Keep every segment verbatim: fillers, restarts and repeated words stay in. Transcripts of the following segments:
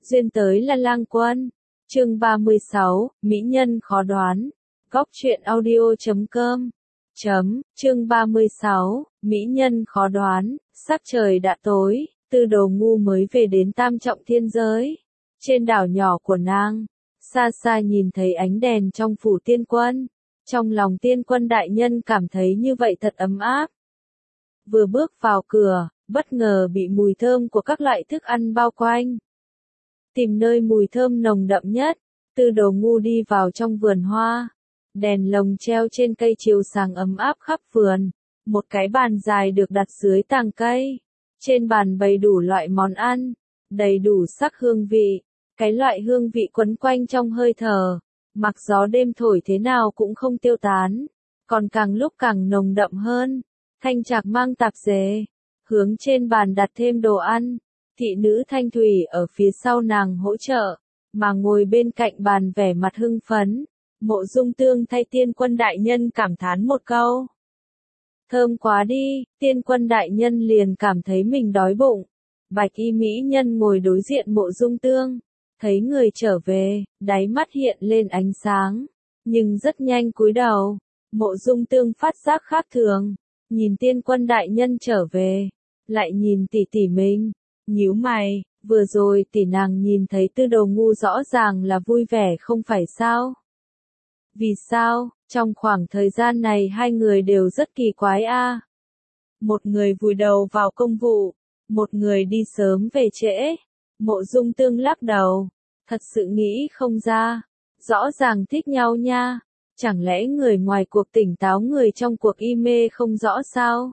duyên tới là lang quân. Chương ba mươi sáu, mỹ nhân khó đoán. Góc truyện audio chấm com. Chấm, chương ba mươi sáu, mỹ nhân khó đoán. Sắc trời đã tối, Tư Đồ Ngu mới về đến Tam Trọng Thiên Giới. Trên đảo nhỏ của nàng, xa xa nhìn thấy ánh đèn trong phủ tiên quân. Trong lòng tiên quân đại nhân cảm thấy như vậy thật ấm áp. Vừa bước vào cửa, bất ngờ bị mùi thơm của các loại thức ăn bao quanh. Tìm nơi mùi thơm nồng đậm nhất, Tư Đồ Ngu đi vào trong vườn hoa. Đèn lồng treo trên cây chiếu sáng ấm áp khắp vườn. Một cái bàn dài được đặt dưới tàng cây. Trên bàn bày đủ loại món ăn, đầy đủ sắc hương vị. Cái loại hương vị quấn quanh trong hơi thở, mặc gió đêm thổi thế nào cũng không tiêu tán, còn càng lúc càng nồng đậm hơn. Thanh Trạc mang tạp dề, hướng trên bàn đặt thêm đồ ăn. Thị nữ Thanh Thủy ở phía sau nàng hỗ trợ, mà ngồi bên cạnh bàn vẻ mặt hưng phấn. Mộ Dung Tương thay tiên quân đại nhân cảm thán một câu. Thơm quá đi, tiên quân đại nhân liền cảm thấy mình đói bụng. Bạch y mỹ nhân ngồi đối diện Mộ Dung Tương, thấy người trở về, đáy mắt hiện lên ánh sáng, nhưng rất nhanh cúi đầu. Mộ Dung Tương phát giác khác thường, nhìn tiên quân đại nhân trở về, lại nhìn tỷ tỷ mình, nhíu mày. Vừa rồi tỷ nàng nhìn thấy Tư Đồ Ngu rõ ràng là vui vẻ không phải sao? Vì sao, trong khoảng thời gian này hai người đều rất kỳ quái a. À? Một người vùi đầu vào công vụ, một người đi sớm về trễ. Mộ Dung Tương lắc đầu, thật sự nghĩ không ra, rõ ràng thích nhau nha, chẳng lẽ người ngoài cuộc tỉnh táo người trong cuộc y mê không rõ sao?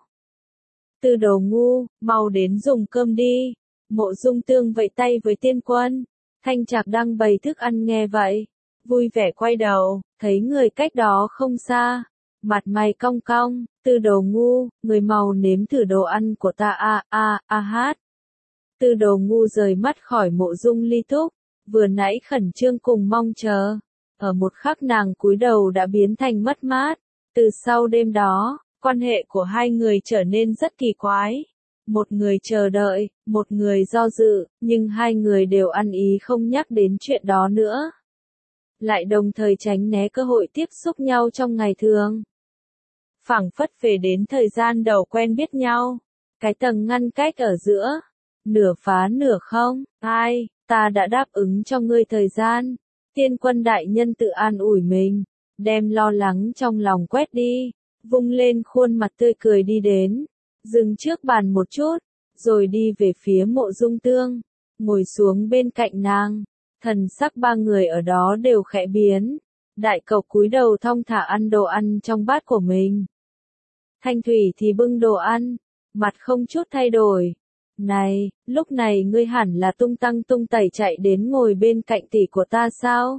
Tư Đồ Ngu, mau đến dùng cơm đi. Mộ Dung Tương vẫy tay với tiên quân. Thanh Trạc đang bày thức ăn nghe vậy, vui vẻ quay đầu, thấy người cách đó không xa, mặt mày cong cong. Tư Đồ Ngu, người mau nếm thử đồ ăn của ta a a a hát. Tư Đồ Ngu rời mắt khỏi Mộ Dung Ly Thúc, vừa nãy khẩn trương cùng mong chờ, ở một khắc nàng cúi đầu đã biến thành mất mát. Từ sau đêm đó, quan hệ của hai người trở nên rất kỳ quái. Một người chờ đợi, một người do dự, nhưng hai người đều ăn ý không nhắc đến chuyện đó nữa. Lại đồng thời tránh né cơ hội tiếp xúc nhau trong ngày thường. Phảng phất về đến thời gian đầu quen biết nhau, cái tầng ngăn cách ở giữa, nửa phá nửa không. Ai, ta đã đáp ứng cho ngươi thời gian. Tiên quân đại nhân tự an ủi mình, đem lo lắng trong lòng quét đi, vung lên khuôn mặt tươi cười đi đến, dừng trước bàn một chút, rồi đi về phía Mộ Dung Tương, ngồi xuống bên cạnh nàng. Thần sắc ba người ở đó đều khẽ biến. Đại cậu cúi đầu thong thả ăn đồ ăn trong bát của mình. Thanh Thủy thì bưng đồ ăn, mặt không chút thay đổi. Này, lúc này ngươi hẳn là tung tăng tung tẩy chạy đến ngồi bên cạnh tỷ của ta sao?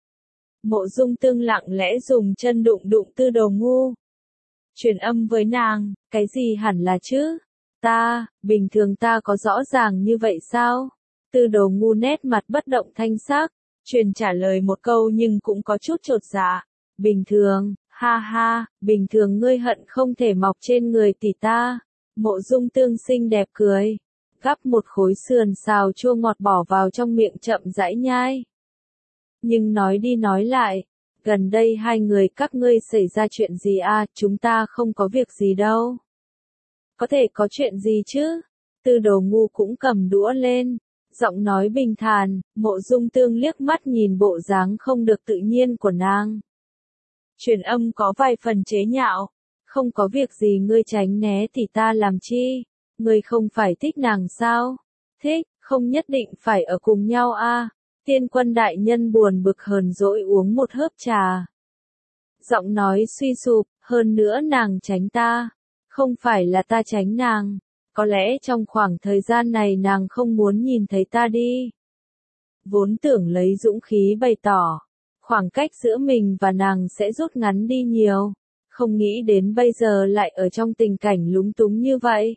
Mộ Dung Tương lặng lẽ dùng chân đụng đụng Tư Đồ Ngu. Truyền âm với nàng, cái gì hẳn là chứ? Ta, bình thường ta có rõ ràng như vậy sao? Tư Đồ Ngu nét mặt bất động thanh sắc, truyền trả lời một câu nhưng cũng có chút chột dạ. Bình thường, ha ha, bình thường ngươi hận không thể mọc trên người tỷ ta. Mộ Dung Tương xinh đẹp cười, gắp một khối sườn xào chua ngọt bỏ vào trong miệng chậm rãi nhai. Nhưng nói đi nói lại, gần đây hai người các ngươi xảy ra chuyện gì à? Chúng ta không có việc gì đâu. Có thể có chuyện gì chứ? Tư Đồ Ngu cũng cầm đũa lên, giọng nói bình thản. Mộ Dung Tương liếc mắt nhìn bộ dáng không được tự nhiên của nàng. Truyền âm có vài phần chế nhạo. Không có việc gì ngươi tránh né thì ta làm chi? Ngươi không phải thích nàng sao? Thích, không nhất định phải ở cùng nhau a. À? Tiên quân đại nhân buồn bực hờn dỗi uống một hớp trà. Giọng nói suy sụp, hơn nữa nàng tránh ta. Không phải là ta tránh nàng. Có lẽ trong khoảng thời gian này nàng không muốn nhìn thấy ta đi. Vốn tưởng lấy dũng khí bày tỏ, khoảng cách giữa mình và nàng sẽ rút ngắn đi nhiều. Không nghĩ đến bây giờ lại ở trong tình cảnh lúng túng như vậy.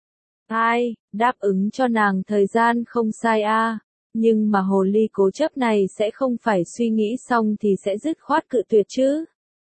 Ai, đáp ứng cho nàng thời gian không sai a. À. Nhưng mà hồ ly cố chấp này sẽ không phải suy nghĩ xong thì sẽ dứt khoát cự tuyệt chứ.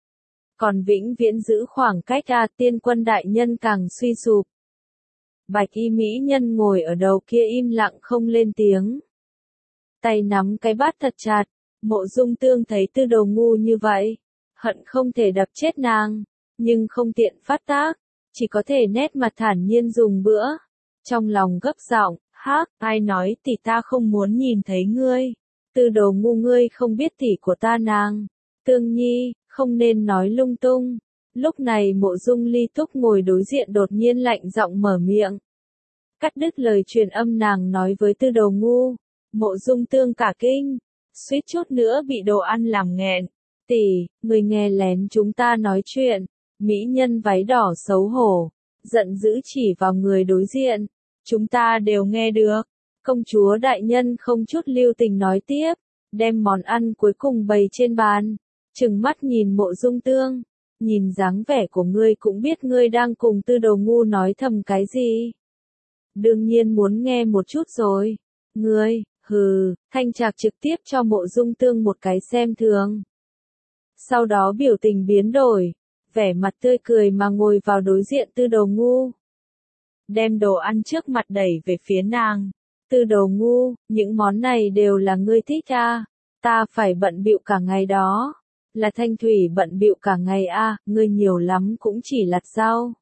Còn vĩnh viễn giữ khoảng cách a. À, tiên quân đại nhân càng suy sụp. Bạch y mỹ nhân ngồi ở đầu kia im lặng không lên tiếng. tay nắm cái bát thật chặt. Mộ Dung Tương thấy Tư Đồ ngu như vậy, hận không thể đập chết nàng, nhưng không tiện phát tác, chỉ có thể nét mặt thản nhiên dùng bữa. Trong lòng gấp giọng, hắc, ai nói tỷ ta không muốn nhìn thấy ngươi. Tư Đồ ngu ngươi không biết tỷ của ta nàng. Tương Nhi, không nên nói lung tung. Lúc này Mộ Dung Ly Túc ngồi đối diện đột nhiên lạnh giọng mở miệng. Cắt đứt lời truyền âm nàng nói với Tư Đồ ngu. Mộ Dung Tương cả kinh, suýt chút nữa bị đồ ăn làm nghẹn. Tỷ, người nghe lén chúng ta nói chuyện. Mỹ nhân váy đỏ xấu hổ, giận dữ chỉ vào người đối diện. Chúng ta đều nghe được. Công chúa đại nhân không chút lưu tình nói tiếp, đem món ăn cuối cùng bày trên bàn, trừng mắt nhìn Mộ Dung Tương. Nhìn dáng vẻ của ngươi cũng biết ngươi đang cùng Tư Đồ ngu nói thầm cái gì. Đương nhiên muốn nghe một chút rồi. Ngươi, hừ, Thanh Trạc trực tiếp cho Mộ Dung Tương một cái xem thường. Sau đó biểu tình biến đổi, vẻ mặt tươi cười mà ngồi vào đối diện Tư Đồ ngu. Đem đồ ăn trước mặt đẩy về phía nàng. Tư Đồ ngu, những món này đều là ngươi thích à, ta phải bận bịu cả ngày đó. Là Thanh Thủy bận bịu cả ngày à, ngươi nhiều lắm cũng chỉ lặt rau.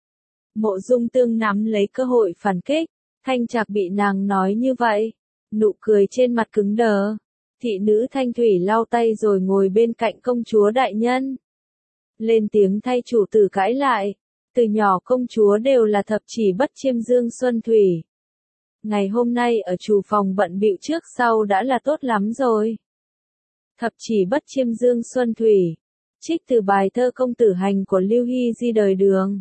Mộ Dung Tương nắm lấy cơ hội phản kích, Thanh Trạc bị nàng nói như vậy, nụ cười trên mặt cứng đờ. Thị nữ Thanh Thủy lau tay rồi ngồi bên cạnh công chúa đại nhân. Lên tiếng thay chủ tử cãi lại, từ nhỏ công chúa đều là thập chỉ bất chiêm dương xuân thủy. Ngày hôm nay ở chủ phòng bận bịu trước sau đã là tốt lắm rồi. Thập chỉ bất chiêm dương xuân thủy, trích từ bài thơ Công tử hành của Lưu Hy Di đời Đường.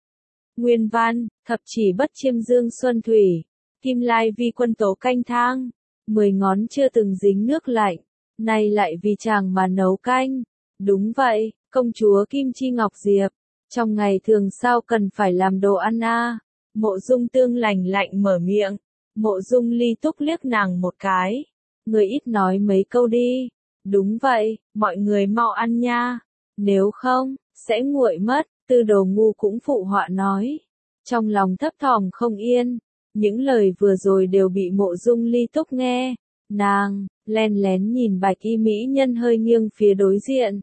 Nguyên văn, thập chỉ bất chiêm dương xuân thủy, kim lai vi quân tố canh thang, mười ngón chưa từng dính nước lạnh, nay lại vì chàng mà nấu canh. Đúng vậy, công chúa Kim Chi Ngọc Diệp, trong ngày thường sao cần phải làm đồ ăn à? Mộ Dung Tương lành lạnh mở miệng, Mộ Dung Ly Túc liếc nàng một cái. Người ít nói mấy câu đi. Đúng vậy, mọi người mau ăn nha. Nếu không, sẽ nguội mất. Tư Đồ ngu cũng phụ họa nói. Trong lòng thấp thỏm không yên. Những lời vừa rồi đều bị Mộ Dung Ly Túc nghe. Nàng, len lén nhìn bạch y mỹ nhân hơi nghiêng phía đối diện.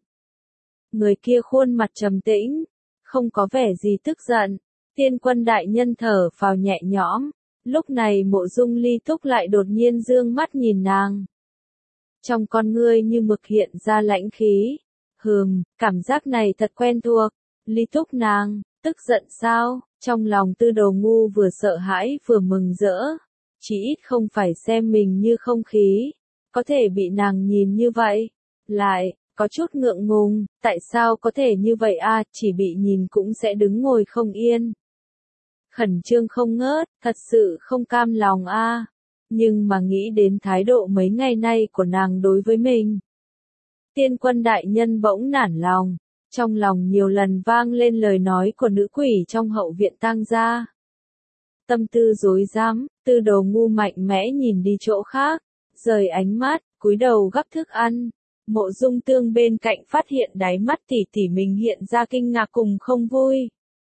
Người kia khuôn mặt trầm tĩnh, không có vẻ gì tức giận. Tiên quân đại nhân thở phào nhẹ nhõm. Lúc này Mộ Dung Ly Túc lại đột nhiên dương mắt nhìn nàng. Trong con ngươi như mực hiện ra lãnh khí. Hừm, cảm giác này thật quen thuộc. Ly Túc nàng, tức giận sao? Trong lòng Tư Đồ ngu vừa sợ hãi vừa mừng rỡ. Chỉ ít không phải xem mình như không khí. Có thể bị nàng nhìn như vậy. Lại, có chút ngượng ngùng, tại sao có thể như vậy à, chỉ bị nhìn cũng sẽ đứng ngồi không yên. Khẩn trương không ngớt, thật sự không cam lòng a. À. Nhưng mà nghĩ đến thái độ mấy ngày nay của nàng đối với mình. Tiên quân đại nhân bỗng nản lòng, trong lòng nhiều lần vang lên lời nói của nữ quỷ trong hậu viện tang gia. Tâm tư rối rắm, Tư Đồ ngu mạnh mẽ nhìn đi chỗ khác, rời ánh mắt, cúi đầu gắp thức ăn. Mộ Dung Tương bên cạnh phát hiện đáy mắt tỷ tỷ mình hiện ra kinh ngạc cùng không vui.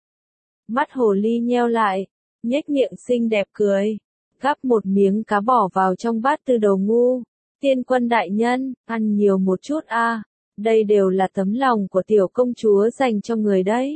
Mắt hồ ly nheo lại, nhếch miệng xinh đẹp cười, gắp một miếng cá bỏ vào trong bát Tư Đồ ngu. Tiên quân đại nhân, ăn nhiều một chút a, à. Đây đều là tấm lòng của tiểu công chúa dành cho người đấy.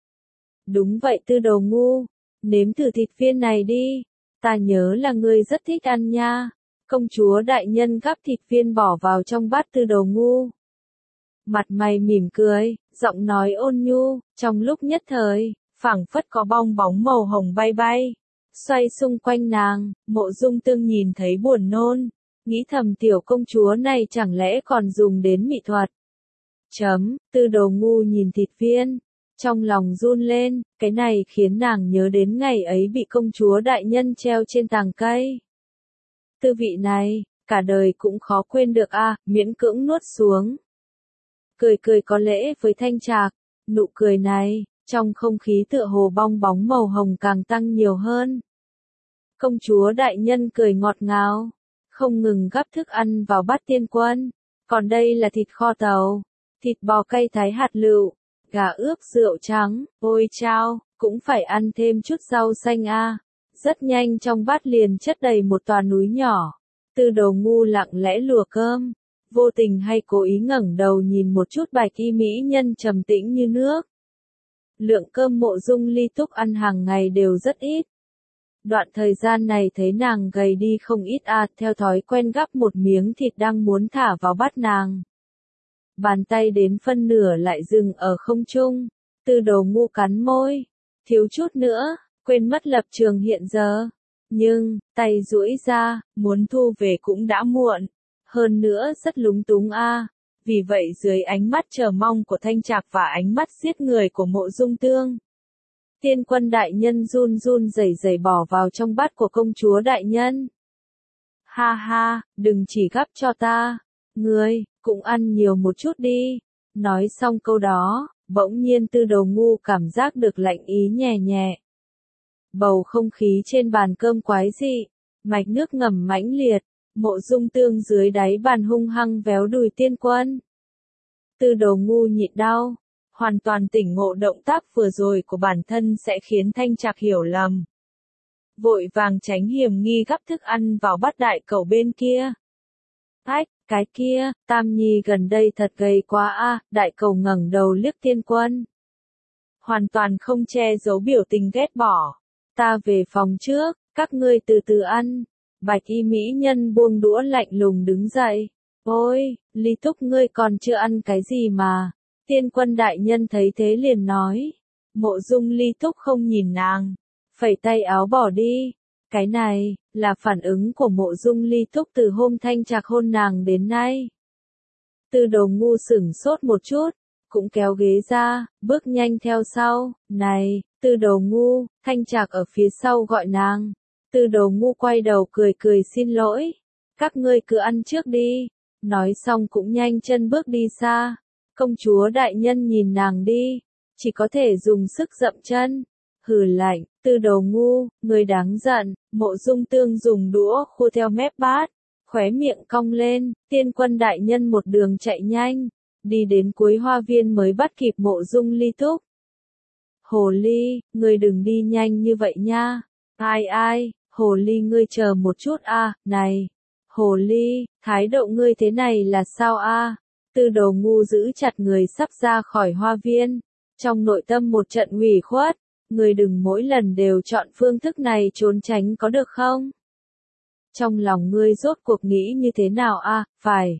Đúng vậy Tư Đồ ngu, nếm thử thịt viên này đi, ta nhớ là ngươi rất thích ăn nha. Công chúa đại nhân gắp thịt viên bỏ vào trong bát Tư Đồ ngu. Mặt mày mỉm cười, giọng nói ôn nhu, trong lúc nhất thời, phảng phất có bong bóng màu hồng bay bay, xoay xung quanh nàng. Mộ Dung Tương nhìn thấy buồn nôn, nghĩ thầm tiểu công chúa này chẳng lẽ còn dùng đến mỹ thuật. Chấm, Tư Đồ ngu nhìn thịt viên, trong lòng run lên, cái này khiến nàng nhớ đến ngày ấy bị công chúa đại nhân treo trên tàng cây. Tư vị này, cả đời cũng khó quên được a, à, miễn cưỡng nuốt xuống. Cười cười có lễ với Thanh Trạc, nụ cười này, trong không khí tựa hồ bong bóng màu hồng càng tăng nhiều hơn. Công chúa đại nhân cười ngọt ngào, không ngừng gắp thức ăn vào bát tiên quân. Còn đây là thịt kho tàu, thịt bò cay thái hạt lựu, gà ướp rượu trắng, ôi chao, cũng phải ăn thêm chút rau xanh a. À. Rất nhanh trong bát liền chất đầy một tòa núi nhỏ. Tư Đồ Ngu lặng lẽ lùa cơm, vô tình hay cố ý ngẩng đầu nhìn một chút bạch y mỹ nhân trầm tĩnh như nước. Lượng cơm Mộ Dung Ly Túc ăn hàng ngày đều rất ít. Đoạn thời gian này thấy nàng gầy đi không ít à, theo thói quen gắp một miếng thịt đang muốn thả vào bát nàng. Bàn tay đến phân nửa lại dừng ở không trung, Tư Đồ Ngu cắn môi, thiếu chút nữa, quên mất lập trường hiện giờ. Nhưng, tay duỗi ra, muốn thu về cũng đã muộn, hơn nữa rất lúng túng a. À. Vì vậy dưới ánh mắt chờ mong của Thanh Trạc và ánh mắt giết người của Mộ Dung Tương, Tiên Quân đại nhân run run rẩy rẩy bỏ vào trong bát của công chúa đại nhân. Ha ha, đừng chỉ gắp cho ta, ngươi, cũng ăn nhiều một chút đi. Nói xong câu đó, bỗng nhiên Tư Đồ Ngu cảm giác được lạnh ý nhẹ nhẹ. Bầu không khí trên bàn cơm quái dị, mạch nước ngầm mãnh liệt, Mộ Dung Tương dưới đáy bàn hung hăng véo đùi Tiên Quân. Tư Đồ Ngu nhịn đau, hoàn toàn tỉnh ngộ động tác vừa rồi của bản thân sẽ khiến Thanh Trạc hiểu lầm. Vội vàng tránh hiểm nghi gắp thức ăn vào bát đại cẩu bên kia. Ách, cái kia, Tam Nhi gần đây thật gầy quá a. À, đại cẩu ngẩng đầu liếc Tiên Quân. Hoàn toàn không che giấu biểu tình ghét bỏ. Ta về phòng trước, các ngươi từ từ ăn. Bạch y mỹ nhân buông đũa lạnh lùng đứng dậy. Ôi, Ly Túc ngươi còn chưa ăn cái gì mà. Tiên Quân đại nhân thấy thế liền nói. Mộ Dung Ly Túc không nhìn nàng, phẩy tay áo bỏ đi. Cái này, là phản ứng của Mộ Dung Ly Túc từ hôm Thanh Trạc hôn nàng đến nay. Tư Đồ Ngu sửng sốt một chút, cũng kéo ghế ra, bước nhanh theo sau. Này, Tư Đồ Ngu, Thanh Trạc ở phía sau gọi nàng. Tư Đồ Ngu quay đầu cười cười xin lỗi. Các ngươi cứ ăn trước đi. Nói xong cũng nhanh chân bước đi xa. Công chúa đại nhân nhìn nàng đi, chỉ có thể dùng sức dậm chân. Hừ lạnh, Tư Đồ Ngu, người đáng giận. Mộ Dung Tương dùng đũa khua theo mép bát, khóe miệng cong lên. Tiên Quân đại nhân một đường chạy nhanh, đi đến cuối hoa viên mới bắt kịp Mộ Dung Ly Túc. Hồ ly, ngươi đừng đi nhanh như vậy nha. Ai ai, hồ ly ngươi chờ một chút a. À, này, hồ ly, thái độ ngươi thế này là sao a? À? Tư Đồ Ngu giữ chặt người sắp ra khỏi hoa viên, trong nội tâm một trận ủy khuất. Ngươi đừng mỗi lần đều chọn phương thức này trốn tránh có được không? Trong lòng ngươi rốt cuộc nghĩ như thế nào a? À, phải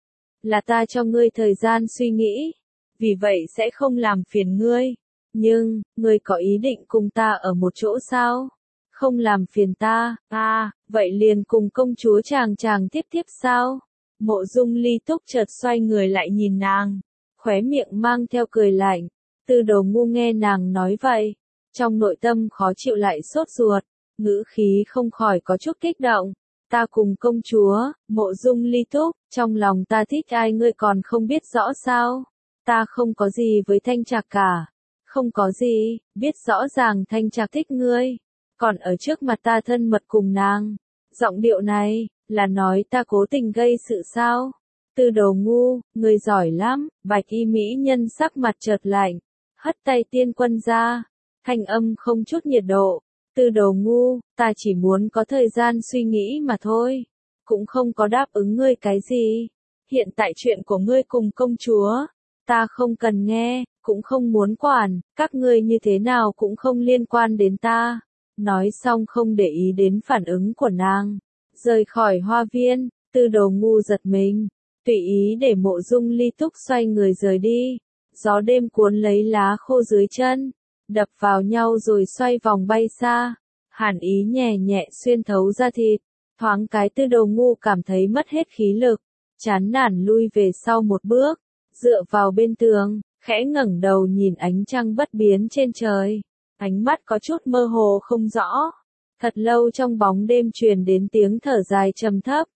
là ta cho ngươi thời gian suy nghĩ, vì vậy sẽ không làm phiền ngươi. Nhưng, ngươi có ý định cùng ta ở một chỗ sao? Không làm phiền ta, à, vậy liền cùng công chúa chàng chàng tiếp tiếp sao? Mộ Dung Ly Túc chợt xoay người lại nhìn nàng, khóe miệng mang theo cười lạnh. Tư Đồ Ngu nghe nàng nói vậy, trong nội tâm khó chịu lại sốt ruột, ngữ khí không khỏi có chút kích động. Ta cùng công chúa, Mộ Dung Ly Túc, trong lòng ta thích ai ngươi còn không biết rõ sao? Ta không có gì với Thanh Trạc cả. Không có gì, biết rõ ràng Thanh Trạc thích ngươi, còn ở trước mặt ta thân mật cùng nàng. Giọng điệu này, là nói ta cố tình gây sự sao? Tư Đồ Ngu, ngươi giỏi lắm. Bạch y mỹ nhân sắc mặt chợt lạnh, hất tay Tiên Quân ra, thanh âm không chút nhiệt độ. Tư Đồ Ngu, ta chỉ muốn có thời gian suy nghĩ mà thôi, cũng không có đáp ứng ngươi cái gì. Hiện tại chuyện của ngươi cùng công chúa, ta không cần nghe, cũng không muốn quản, các ngươi như thế nào cũng không liên quan đến ta. Nói xong không để ý đến phản ứng của nàng, rời khỏi hoa viên. Tư Đồ Ngu giật mình, tùy ý để Mộ Dung Ly Túc xoay người rời đi. Gió đêm cuốn lấy lá khô dưới chân, đập vào nhau rồi xoay vòng bay xa. Hàn ý nhẹ nhẹ xuyên thấu da thịt, thoáng cái Tư Đồ Ngu cảm thấy mất hết khí lực, chán nản lui về sau một bước, dựa vào bên tường, khẽ ngẩng đầu nhìn ánh trăng bất biến trên trời. Ánh mắt có chút mơ hồ không rõ. Thật lâu trong bóng đêm truyền đến tiếng thở dài trầm thấp.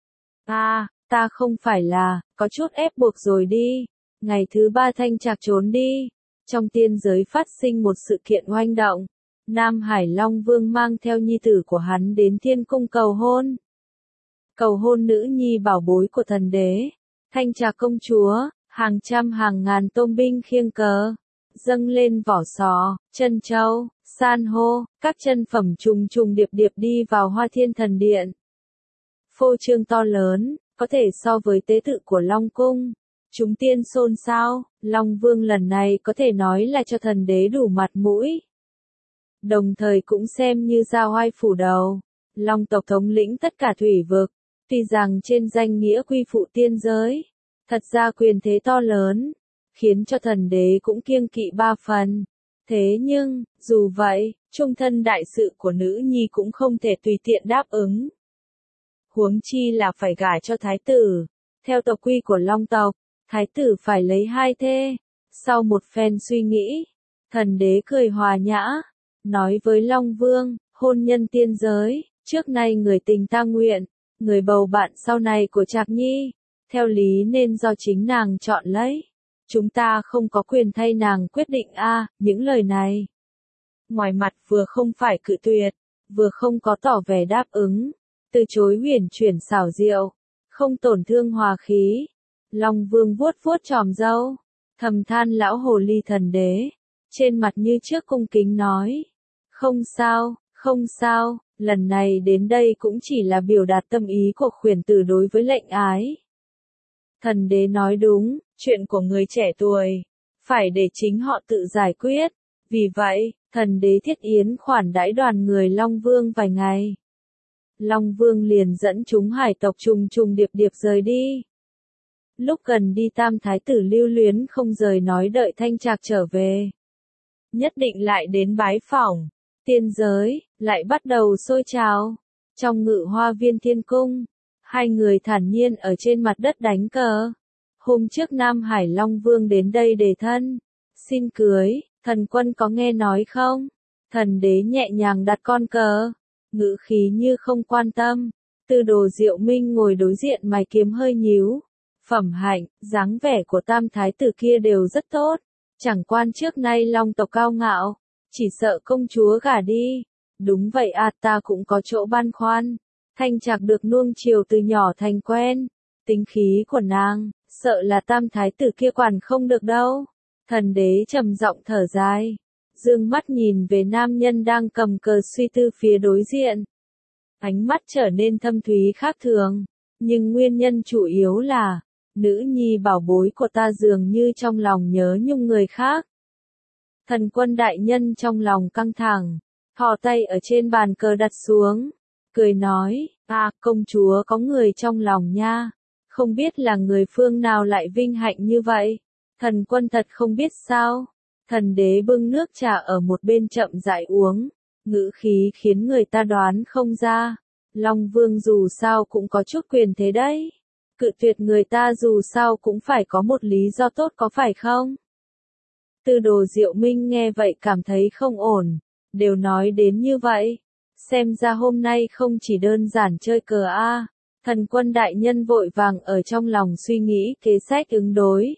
À, ta không phải là, có chút ép buộc rồi đi. Ngày thứ ba Thanh Trạc trốn đi. Trong tiên giới phát sinh một sự kiện oanh động. Nam Hải Long Vương mang theo nhi tử của hắn đến thiên cung cầu hôn. Cầu hôn nữ nhi bảo bối của thần đế. Thanh Trạc công chúa, hàng trăm hàng ngàn tôn binh khiêng cờ, dâng lên vỏ sò, chân châu, san hô, các chân phẩm trùng trùng điệp điệp đi vào Hoa Thiên Thần Điện. phô trương to lớn, có thể so với tế tự của Long Cung. Chúng tiên xôn xao, Long Vương lần này có thể nói là cho thần đế đủ mặt mũi. Đồng thời cũng xem như ra oai phủ đầu, Long tộc thống lĩnh tất cả thủy vực, tuy rằng trên danh nghĩa quy phụ tiên giới, thật ra quyền thế to lớn, khiến cho thần đế cũng kiêng kỵ ba phần. Thế nhưng, dù vậy, trung thân đại sự của nữ nhi cũng không thể tùy tiện đáp ứng. Huống chi là phải gả cho thái tử. Theo tộc quy của Long tộc, thái tử phải lấy hai thê. Sau một phen suy nghĩ, thần đế cười hòa nhã, nói với Long Vương, hôn nhân tiên giới, trước nay người tình ta nguyện, người bầu bạn sau này của Trạc Nhi, theo lý nên do chính nàng chọn lấy. Chúng ta không có quyền thay nàng quyết định a. À, những lời này. Ngoài mặt vừa không phải cự tuyệt, vừa không có tỏ vẻ đáp ứng, từ chối huyền chuyển xảo diệu, không tổn thương hòa khí. Long Vương vuốt vuốt chòm râu, thầm than lão hồ ly thần đế, trên mặt như trước cung kính nói. Không sao, không sao, lần này đến đây cũng chỉ là biểu đạt tâm ý của khuyển tử đối với lệnh ái. Thần đế nói đúng, chuyện của người trẻ tuổi, phải để chính họ tự giải quyết. Vì vậy, thần đế thiết yến khoản đãi đoàn người Long Vương vài ngày. Long Vương liền dẫn chúng hải tộc trùng trùng điệp điệp rời đi. Lúc gần đi tam thái tử lưu luyến không rời nói đợi Thanh Trạc trở về. Nhất định lại đến bái phỏng. Tiên giới, lại bắt đầu sôi trào. Trong ngự hoa viên thiên cung, hai người thản nhiên ở trên mặt đất đánh cờ. Hôm trước Nam Hải Long Vương đến đây đề thân. Xin cưới, thần quân có nghe nói không? Thần đế nhẹ nhàng đặt con cờ. Ngữ khí như không quan tâm. Tư Đồ Diệu Minh ngồi đối diện mày kiếm hơi nhíu. Phẩm hạnh, dáng vẻ của tam thái tử kia đều rất tốt. Chẳng quan trước nay Long tộc cao ngạo. Chỉ sợ công chúa gả đi. Đúng vậy à, ta cũng có chỗ băn khoăn. Thanh Trạc được nuông chiều từ nhỏ thành quen. Tính khí của nàng, sợ là tam thái tử kia quản không được đâu. Thần đế trầm giọng thở dài. Dương mắt nhìn về nam nhân đang cầm cờ suy tư phía đối diện. Ánh mắt trở nên thâm thúy khác thường. Nhưng nguyên nhân chủ yếu là, nữ nhi bảo bối của ta dường như trong lòng nhớ nhung người khác. Thần quân đại nhân trong lòng căng thẳng, thò tay ở trên bàn cờ đặt xuống, cười nói, à, công chúa có người trong lòng nha, không biết là người phương nào lại vinh hạnh như vậy. Thần quân thật không biết sao. Thần đế bưng nước trà ở một bên chậm rãi uống, ngữ khí khiến người ta đoán không ra. Long Vương dù sao cũng có chút quyền thế đấy. Cự tuyệt người ta dù sao cũng phải có một lý do tốt có phải không? Tư Đồ Diệu Minh nghe vậy cảm thấy không ổn, đều nói đến như vậy. Xem ra hôm nay không chỉ đơn giản chơi cờ a. Thần quân đại nhân vội vàng ở trong lòng suy nghĩ kế sách ứng đối.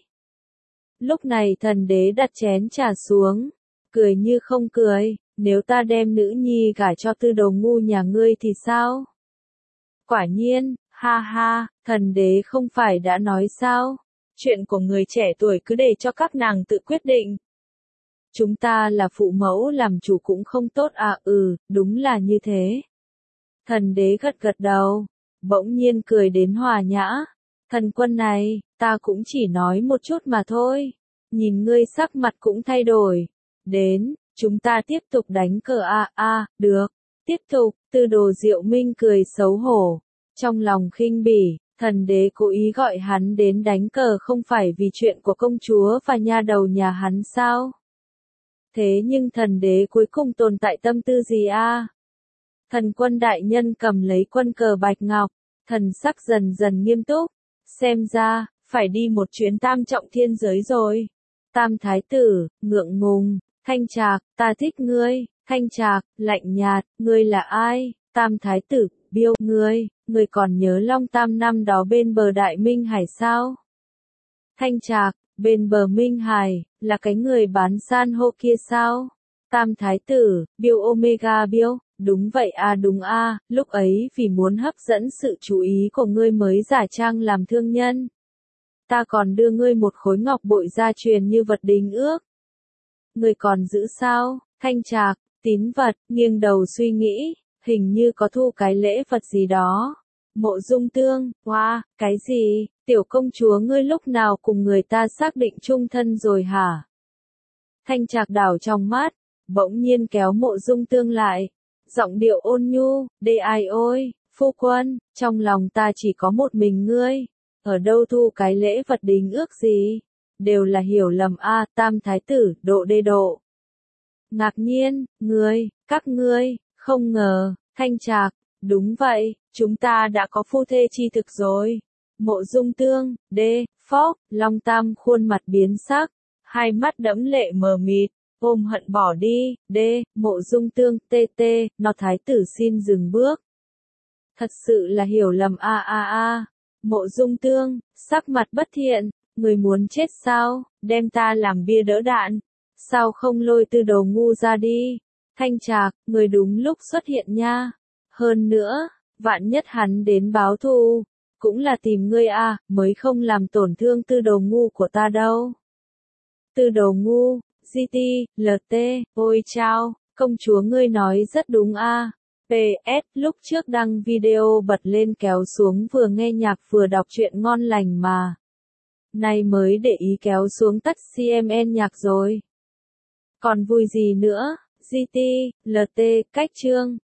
Lúc này thần đế đặt chén trà xuống, cười như không cười, nếu ta đem nữ nhi gả cho Tư Đồ ngu nhà ngươi thì sao? Quả nhiên, ha ha, thần đế không phải đã nói sao? Chuyện của người trẻ tuổi cứ để cho các nàng tự quyết định. Chúng ta là phụ mẫu làm chủ cũng không tốt à, ừ, đúng là như thế. Thần đế gật gật đầu, bỗng nhiên cười đến hòa nhã. Thần quân này, ta cũng chỉ nói một chút mà thôi. Nhìn ngươi sắc mặt cũng thay đổi. Đến, chúng ta tiếp tục đánh cờ a a, được. Tiếp tục, Tư Đồ Diệu Minh cười xấu hổ. Trong lòng khinh bỉ, thần đế cố ý gọi hắn đến đánh cờ không phải vì chuyện của công chúa và nha đầu nhà hắn sao? Thế nhưng thần đế cuối cùng tồn tại tâm tư gì a? Thần quân đại nhân cầm lấy quân cờ bạch ngọc, thần sắc dần dần nghiêm túc. Xem ra, phải đi một chuyến tam trọng thiên giới rồi. Tam thái tử, ngượng ngùng, Thanh Trạc, ta thích ngươi. Thanh Trạc, lạnh nhạt, ngươi là ai? Tam thái tử, biêu, ngươi, ngươi còn nhớ Long Tam năm đó bên bờ Đại Minh Hải sao? Thanh Trạc, bên bờ Minh Hải, là cái người bán san hô kia sao? Tam thái tử, biêu Omega biêu, đúng vậy à đúng à, lúc ấy vì muốn hấp dẫn sự chú ý của ngươi mới giả trang làm thương nhân. Ta còn đưa ngươi một khối ngọc bội gia truyền như vật đính ước. Ngươi còn giữ sao? Thanh Trạc, tín vật, nghiêng đầu suy nghĩ, hình như có thu cái lễ vật gì đó. Mộ Dung Tương, wow, cái gì, tiểu công chúa ngươi lúc nào cùng người ta xác định chung thân rồi hả? Thanh Trạc đảo trong mắt, bỗng nhiên kéo Mộ Dung Tương lại, giọng điệu ôn nhu, đê ai ôi, phu quân, trong lòng ta chỉ có một mình ngươi, ở đâu thu cái lễ vật đính ước gì, đều là hiểu lầm a, tam thái tử, độ đê độ. Ngạc nhiên, ngươi, các ngươi, không ngờ, Thanh Trạc, đúng vậy, chúng ta đã có phu thê chi thực rồi. Mộ Dung Tương, đê, phóc, Long Tam khuôn mặt biến sắc, hai mắt đẫm lệ mờ mịt, ôm hận bỏ đi, đê, Mộ Dung Tương, tê tê, nó thái tử xin dừng bước. Thật sự là hiểu lầm a a a. Mộ Dung Tương, sắc mặt bất thiện, người muốn chết sao, đem ta làm bia đỡ đạn, sao không lôi Tư Đồ ngu ra đi. Thanh Trạc, người đúng lúc xuất hiện nha. Hơn nữa, vạn nhất hắn đến báo thù, cũng là tìm ngươi a, mới không làm tổn thương Tư Đồ ngu của ta đâu. Tư Đồ ngu, giê tê, lờ tê, ôi chao, công chúa ngươi nói rất đúng a. pê ét, lúc trước đăng video bật lên kéo xuống vừa nghe nhạc vừa đọc truyện ngon lành mà. Nay mới để ý kéo xuống tắt xê em en nhạc rồi. Còn vui gì nữa, giê tê, lờ tê, cách chương.